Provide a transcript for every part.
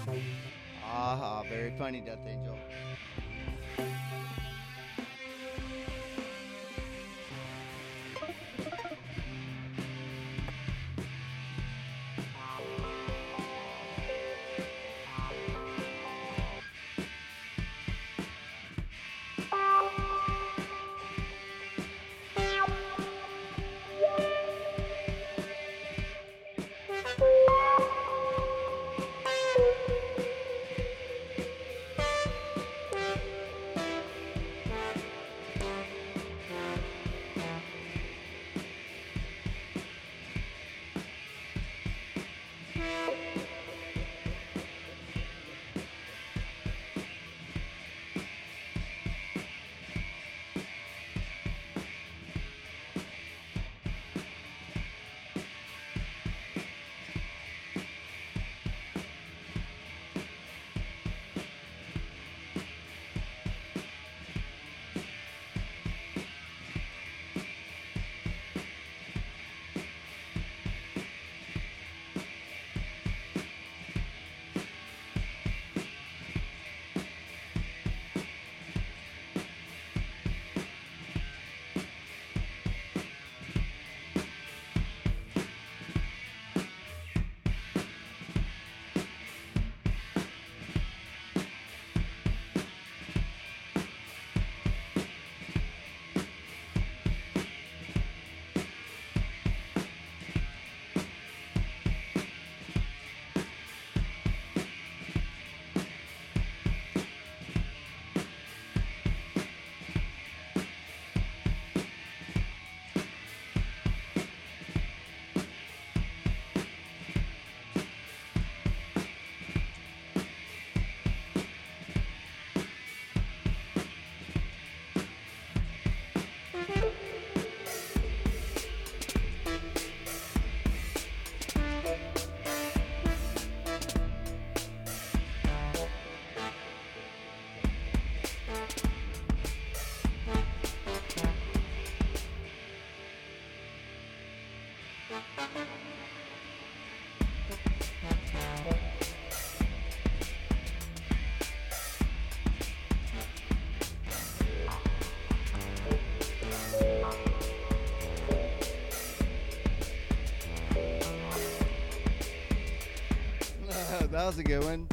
Ah, very funny, Death Angel. That was a good one.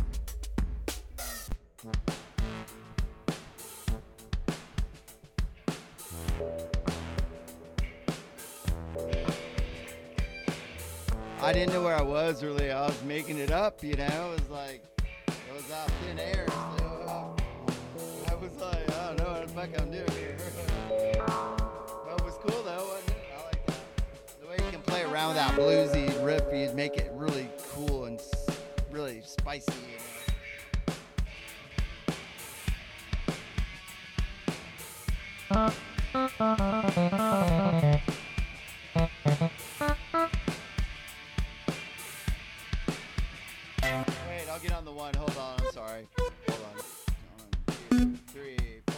I didn't know where I was really. I was making it up, you know. It was like, it was out thin air. So I was like, I don't know what the fuck I'm doing here. But it was cool though, wasn't it? I like that. The way you can play around with that bluesy riff, you'd make it really cool and really spicy, you know. Wait, I'll get on the one. Hold on, I'm sorry. Hold on. 1, 2, 3, 4.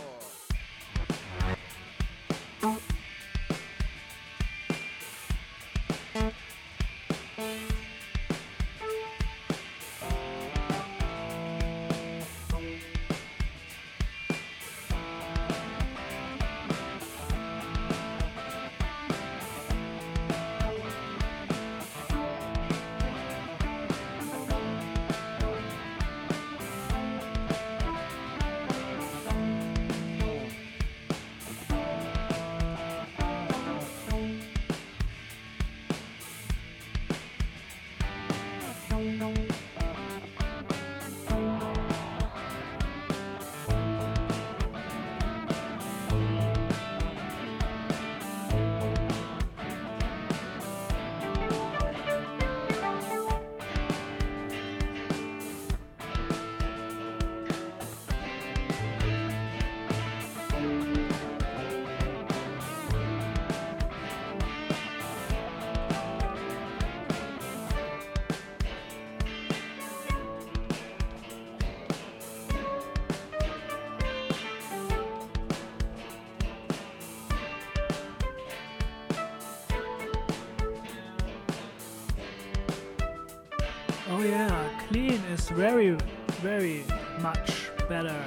Oh yeah, clean is very, very much better.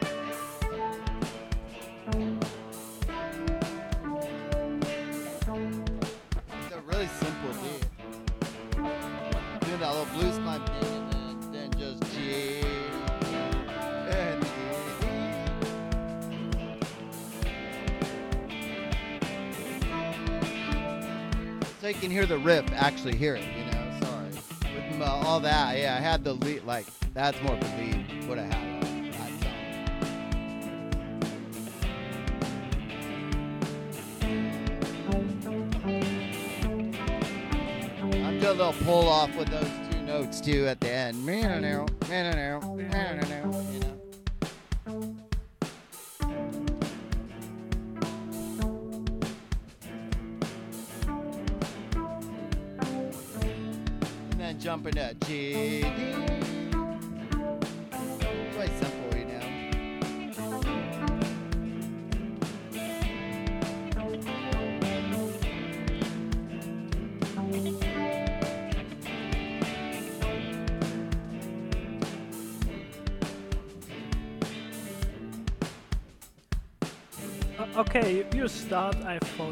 It's a really simple beat. Doing that little blues climb thing and then just G and G. So you can hear the riff, actually hear it, you know, sorry. With all that, yeah, I had the lead, like, that's more of the lead, what I had on that song. I'm doing a little pull off with those two notes too at the end. You know. And then jump into G, D. It's quite simple, you know. Okay, you start, I follow.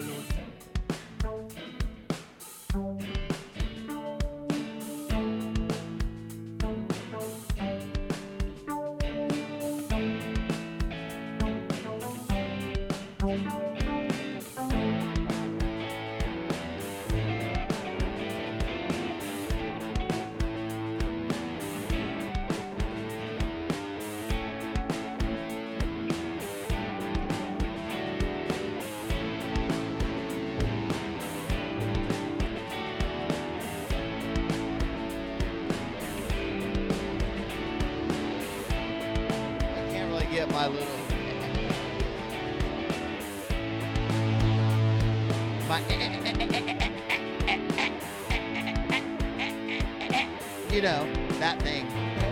Get my little you know, that thing.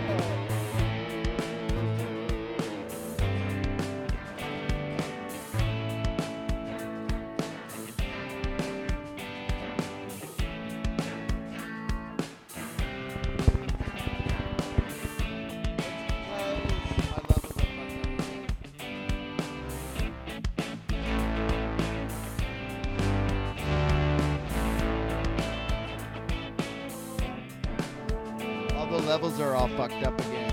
The levels are all fucked up again.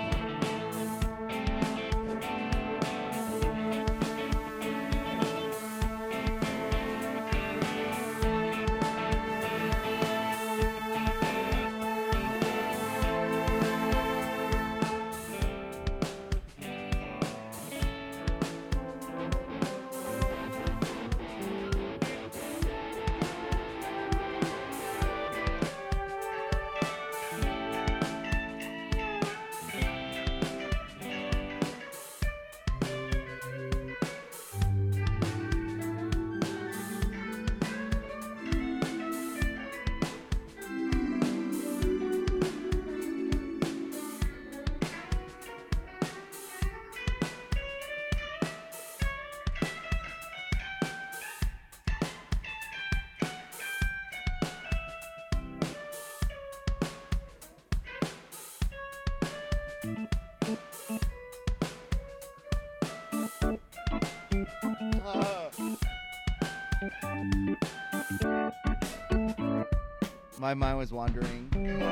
My mind was wandering.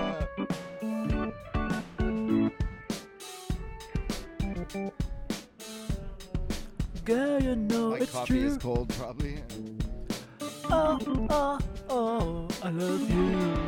Girl, you know My it's coffee true. is cold, probably. Oh, oh, oh, I love you.